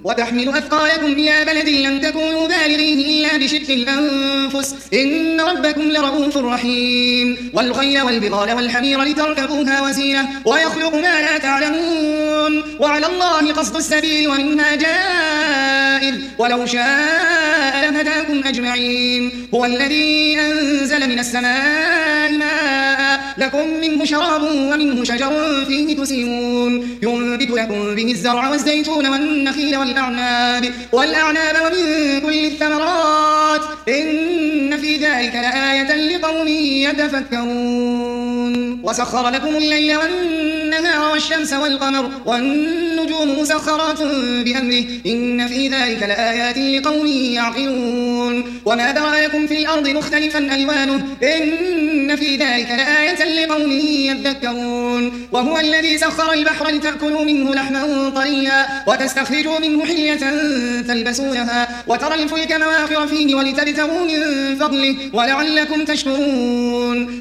وتحمل أثقالكم إلى بلد لم تكونوا بالغيه إلا بشق الأنفس إن ربكم لرؤوف رحيم والخيل والبغال والحمير لتركبوها وزينة ويخلق ما لا تعلمون وعلى الله قصد السبيل ومنها جائر ولو شاء لهداكم أجمعين هو الذي أنزل من السماء ماء لكم منه شراب ومنه شجر فيه تسيمون ينبت لكم به الزرع والزيتون والنخيل والأعناب ومن كل الثمرات إن في ذلك لآية لقوم يتفكرون وسخر لكم الليل والنهار والشمس والقمر والنجوم مسخرات بأمره إن في ذلك لآيات لقوم يعقلون وما ذرأ لكم في الأرض مختلفا ألوانه إن في ذلك لآية لقوم يذكرون وهو الذي سخر البحر لتأكلوا منه لحما طريا وتستخرجوا منه حلية تلبسونها وترى الفلك مواخر فيه ولتبتغوا من فضله ولعلكم تشكرون